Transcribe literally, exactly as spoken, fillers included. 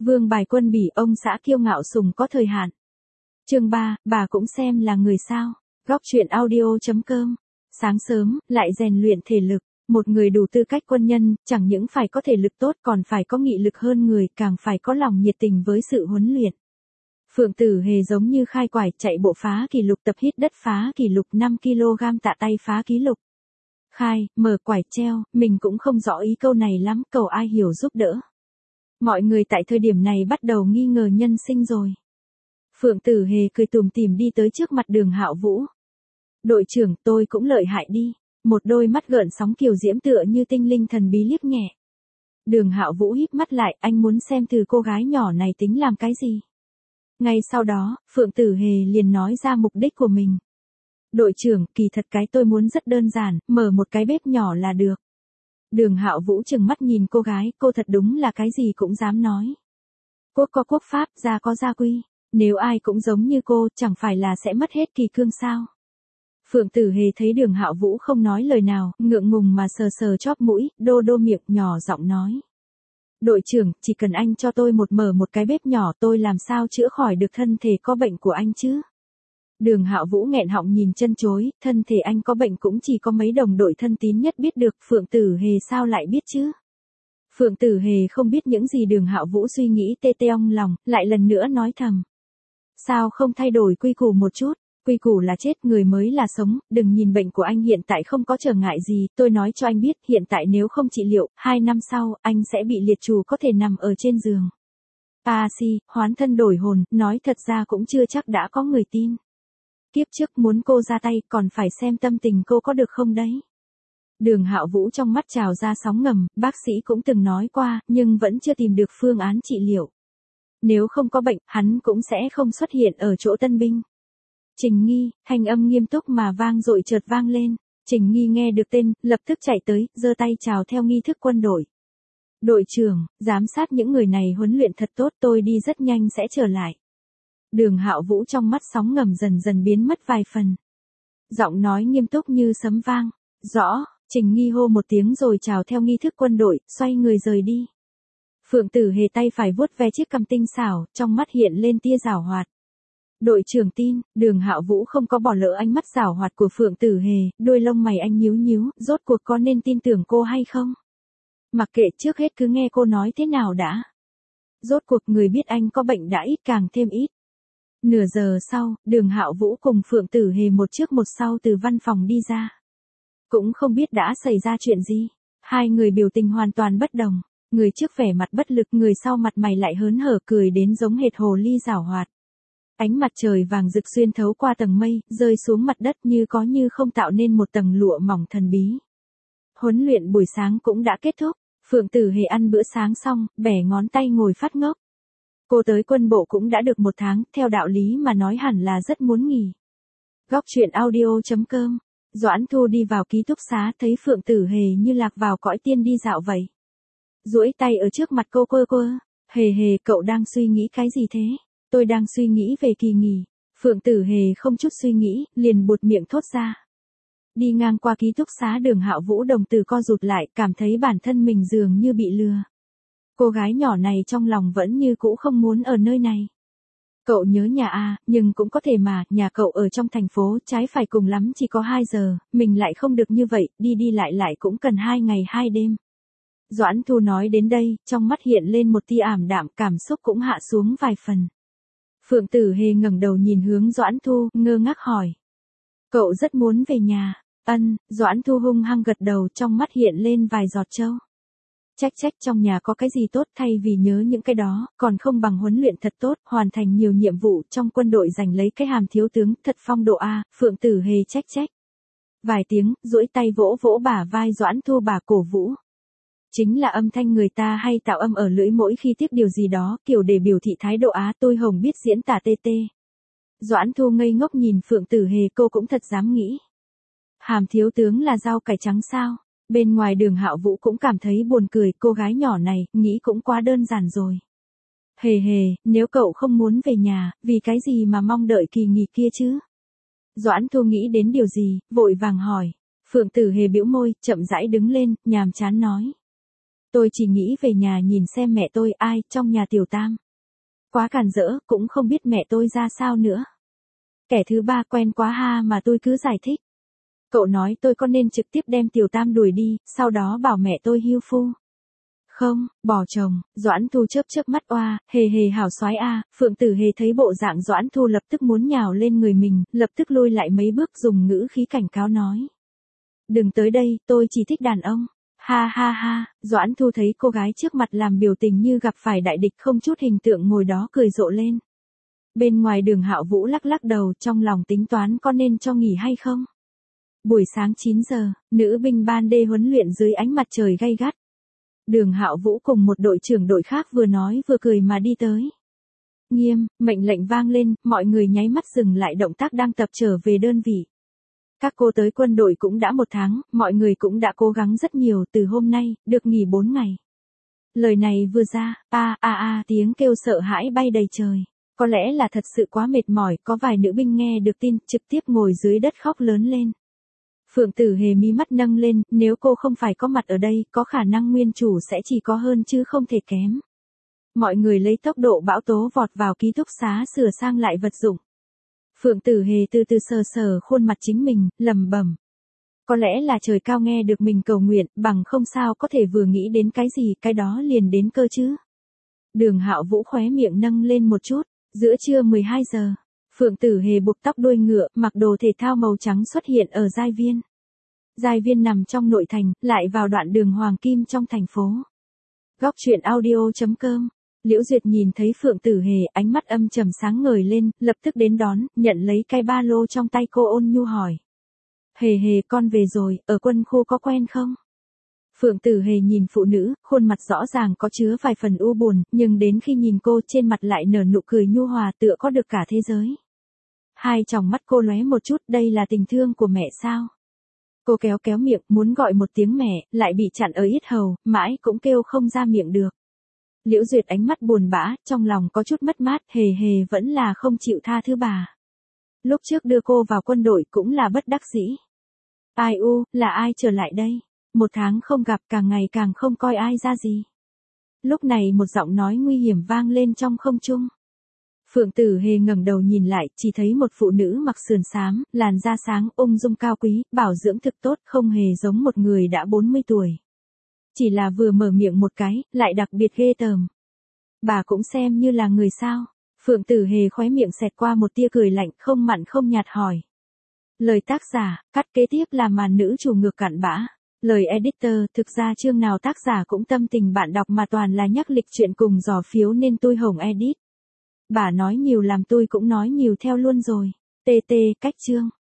Vương bài quân bỉ, ông xã kiêu ngạo sùng có thời hạn. Chương ba, bà cũng xem là người sao. Góc truyện audio.com. Sáng sớm, lại rèn luyện thể lực. Một người đủ tư cách quân nhân, chẳng những phải có thể lực tốt còn phải có nghị lực hơn người, càng phải có lòng nhiệt tình với sự huấn luyện. Phượng Tử Hề giống như khai quải, chạy bộ phá kỷ lục, tập hít đất phá kỷ lục, năm ki lô gam tạ tay phá kỷ lục. Khai, mở quải treo, mình cũng không rõ ý câu này lắm, cầu ai hiểu giúp đỡ. Mọi người tại thời điểm này bắt đầu nghi ngờ nhân sinh rồi. Phượng Tử Hề cười tủm tỉm đi tới trước mặt Đường Hạo Vũ. Đội trưởng, tôi cũng lợi hại đi. Một đôi mắt gợn sóng kiều diễm tựa như tinh linh thần bí liếc nhẹ. Đường Hạo Vũ híp mắt lại, anh muốn xem từ cô gái nhỏ này tính làm cái gì. Ngay sau đó, Phượng Tử Hề liền nói ra mục đích của mình. Đội trưởng, kỳ thật cái tôi muốn rất đơn giản, mở một cái bếp nhỏ là được. Đường Hạo Vũ trừng mắt nhìn cô gái, cô thật đúng là cái gì cũng dám nói. Quốc có quốc pháp, gia có gia quy. Nếu ai cũng giống như cô, chẳng phải là sẽ mất hết kỳ cương sao. Phượng Tử Hề thấy Đường Hạo Vũ không nói lời nào, ngượng ngùng mà sờ sờ chóp mũi, đô đô miệng, nhỏ giọng nói. Đội trưởng, chỉ cần anh cho tôi một mở một cái bếp nhỏ, tôi làm sao chữa khỏi được thân thể có bệnh của anh chứ? Đường Hạo Vũ nghẹn họng nhìn chân chối, thân thể anh có bệnh cũng chỉ có mấy đồng đội thân tín nhất biết được, Phượng Tử Hề sao lại biết chứ? Phượng Tử Hề không biết những gì Đường Hạo Vũ suy nghĩ tê tê ong lòng, lại lần nữa nói thầm. Sao không thay đổi quy củ một chút? Quy củ là chết, người mới là sống, đừng nhìn bệnh của anh hiện tại không có trở ngại gì, tôi nói cho anh biết, hiện tại nếu không trị liệu, hai năm sau, anh sẽ bị liệt trù, có thể nằm ở trên giường. À si, hoán thân đổi hồn, nói thật ra cũng chưa chắc đã có người tin. Kiếp trước muốn cô ra tay, còn phải xem tâm tình cô có được không đấy. Đường Hạo Vũ trong mắt trào ra sóng ngầm, bác sĩ cũng từng nói qua, nhưng vẫn chưa tìm được phương án trị liệu. Nếu không có bệnh, hắn cũng sẽ không xuất hiện ở chỗ tân binh. Trình Nghi, thanh âm nghiêm túc mà vang dội chợt vang lên. Trình Nghi nghe được tên, lập tức chạy tới, giơ tay chào theo nghi thức quân đội. Đội trưởng, giám sát những người này huấn luyện thật tốt, tôi đi rất nhanh sẽ trở lại. Đường Hạo Vũ trong mắt sóng ngầm dần dần biến mất vài phần. Giọng nói nghiêm túc như sấm vang. Rõ, Trình Nghi hô một tiếng rồi chào theo nghi thức quân đội, xoay người rời đi. Phượng Tử Hề tay phải vuốt ve chiếc cằm tinh xảo, trong mắt hiện lên tia giảo hoạt. Đội trưởng tin, Đường Hạo Vũ không có bỏ lỡ ánh mắt giảo hoạt của Phượng Tử Hề, đôi lông mày anh nhíu nhíu, rốt cuộc có nên tin tưởng cô hay không? Mặc kệ, trước hết cứ nghe cô nói thế nào đã. Rốt cuộc người biết anh có bệnh đã ít càng thêm ít. Nửa giờ sau, Đường Hạo Vũ cùng Phượng Tử Hề một trước một sau từ văn phòng đi ra. Cũng không biết đã xảy ra chuyện gì. Hai người biểu tình hoàn toàn bất đồng. Người trước vẻ mặt bất lực, người sau mặt mày lại hớn hở, cười đến giống hệt hồ ly giảo hoạt. Ánh mặt trời vàng rực xuyên thấu qua tầng mây, rơi xuống mặt đất như có như không tạo nên một tầng lụa mỏng thần bí. Huấn luyện buổi sáng cũng đã kết thúc, Phượng Tử Hề ăn bữa sáng xong, bẻ ngón tay ngồi phát ngốc. Cô tới quân bộ cũng đã được một tháng, theo đạo lý mà nói hẳn là rất muốn nghỉ. Góc truyện audio.com. Doãn Thu đi vào ký túc xá, thấy Phượng Tử Hề như lạc vào cõi tiên đi dạo vậy. Duỗi tay ở trước mặt cô quơ quơ. Hề hề, cậu đang suy nghĩ cái gì thế? Tôi đang suy nghĩ về kỳ nghỉ. Phượng Tử Hề không chút suy nghĩ, liền buột miệng thốt ra. Đi ngang qua ký túc xá Đường Hạo Vũ đồng tử co rụt lại, cảm thấy bản thân mình dường như bị lừa. Cô gái nhỏ này trong lòng vẫn như cũ không muốn ở nơi này. Cậu nhớ nhà à, nhưng cũng có thể mà, nhà cậu ở trong thành phố, trái phải cùng lắm chỉ có hai giờ, mình lại không được như vậy, đi đi lại lại cũng cần hai ngày hai đêm. Doãn Thu nói đến đây, trong mắt hiện lên một tia ảm đạm, cảm xúc cũng hạ xuống vài phần. Phượng Tử Hề ngẩng đầu nhìn hướng Doãn Thu, ngơ ngác hỏi. Cậu rất muốn về nhà. Ân, Doãn Thu hung hăng gật đầu, trong mắt hiện lên vài giọt trâu. Trách trách, trong nhà có cái gì tốt, thay vì nhớ những cái đó, còn không bằng huấn luyện thật tốt, hoàn thành nhiều nhiệm vụ trong quân đội, giành lấy cái hàm thiếu tướng, thật phong độ a. Phượng Tử Hề trách trách. Vài tiếng, duỗi tay vỗ vỗ bả vai Doãn Thu, bà cổ vũ. Chính là âm thanh người ta hay tạo âm ở lưỡi mỗi khi tiếp điều gì đó, kiểu để biểu thị thái độ á, tôi hồng biết diễn tả tê tê. Doãn Thu ngây ngốc nhìn Phượng Tử Hề, cô cũng thật dám nghĩ. Hàm thiếu tướng là rau cải trắng sao? Bên ngoài Đường Hạo Vũ cũng cảm thấy buồn cười, cô gái nhỏ này, nghĩ cũng quá đơn giản rồi. Hề hề, nếu cậu không muốn về nhà, vì cái gì mà mong đợi kỳ nghỉ kia chứ? Doãn Thu nghĩ đến điều gì, vội vàng hỏi. Phượng Tử Hề bĩu môi, chậm rãi đứng lên, nhàm chán nói. Tôi chỉ nghĩ về nhà nhìn xem mẹ tôi ai trong nhà Tiểu Tam. Quá càn rỡ, cũng không biết mẹ tôi ra sao nữa. Kẻ thứ ba quen quá ha mà tôi cứ giải thích. Cậu nói tôi có nên trực tiếp đem Tiểu Tam đuổi đi, sau đó bảo mẹ tôi hưu phu. Không, bỏ chồng. Doãn Thu chớp chớp mắt oa, hề hề hảo soái a. Phượng Tử Hề thấy bộ dạng Doãn Thu lập tức muốn nhào lên người mình, lập tức lùi lại mấy bước dùng ngữ khí cảnh cáo nói. Đừng tới đây, tôi chỉ thích đàn ông. Ha ha ha, Doãn Thu thấy cô gái trước mặt làm biểu tình như gặp phải đại địch không chút hình tượng ngồi đó cười rộ lên. Bên ngoài Đường Hạo Vũ lắc lắc đầu trong lòng tính toán có nên cho nghỉ hay không. Buổi sáng chín giờ, nữ binh ban đê huấn luyện dưới ánh mặt trời gay gắt. Đường Hạo Vũ cùng một đội trưởng đội khác vừa nói vừa cười mà đi tới. Nghiêm, mệnh lệnh vang lên, mọi người nháy mắt dừng lại động tác đang tập trở về đơn vị. Các cô tới quân đội cũng đã một tháng, mọi người cũng đã cố gắng rất nhiều từ hôm nay, được nghỉ bốn ngày. Lời này vừa ra, a a a tiếng kêu sợ hãi bay đầy trời. Có lẽ là thật sự quá mệt mỏi, có vài nữ binh nghe được tin, trực tiếp ngồi dưới đất khóc lớn lên. Phượng Tử Hề mí mắt nâng lên, nếu cô không phải có mặt ở đây, có khả năng nguyên chủ sẽ chỉ có hơn chứ không thể kém. Mọi người lấy tốc độ bão tố vọt vào ký túc xá sửa sang lại vật dụng. Phượng Tử Hề từ từ sờ sờ khuôn mặt chính mình, lẩm bẩm. Có lẽ là trời cao nghe được mình cầu nguyện, bằng không sao có thể vừa nghĩ đến cái gì, cái đó liền đến cơ chứ. Đường Hạo Vũ khóe miệng nâng lên một chút, giữa trưa mười hai giờ. Phượng Tử Hề buộc tóc đuôi ngựa, mặc đồ thể thao màu trắng xuất hiện ở Giai Viên. Giai Viên nằm trong nội thành, lại vào đoạn đường Hoàng Kim trong thành phố. Góc truyện audio chấm com. Liễu Duyệt nhìn thấy Phượng Tử Hề, ánh mắt âm trầm sáng ngời lên, lập tức đến đón, nhận lấy cái ba lô trong tay cô ôn nhu hỏi. Hề Hề con về rồi, ở quân khu có quen không? Phượng Tử Hề nhìn phụ nữ, khuôn mặt rõ ràng có chứa vài phần u buồn, nhưng đến khi nhìn cô trên mặt lại nở nụ cười nhu hòa tựa có được cả thế giới. Hai tròng mắt cô lóe một chút, đây là tình thương của mẹ sao? Cô kéo kéo miệng, muốn gọi một tiếng mẹ, lại bị chặn ở yết hầu, mãi cũng kêu không ra miệng được. Liễu Duyệt ánh mắt buồn bã, trong lòng có chút mất mát, Hề Hề vẫn là không chịu tha thứ bà. Lúc trước đưa cô vào quân đội cũng là bất đắc dĩ. Ai u, là ai trở lại đây? Một tháng không gặp càng ngày càng không coi ai ra gì. Lúc này một giọng nói nguy hiểm vang lên trong không trung. Phượng Tử Hề ngẩng đầu nhìn lại, chỉ thấy một phụ nữ mặc sườn xám, làn da sáng, ung dung cao quý, bảo dưỡng thực tốt, không hề giống một người đã bốn mươi tuổi. Chỉ là vừa mở miệng một cái, lại đặc biệt ghê tởm. Bà cũng xem như là người sao? Phượng Tử Hề khóe miệng xẹt qua một tia cười lạnh, không mặn không nhạt hỏi. Lời tác giả, cắt kế tiếp là màn nữ chủ ngược cặn bã. Lời editor, thực ra chương nào tác giả cũng tâm tình bạn đọc mà toàn là nhắc lịch chuyện cùng dò phiếu nên tôi hồng edit. Bà nói nhiều làm tôi cũng nói nhiều theo luôn rồi. tê tê, cách chương.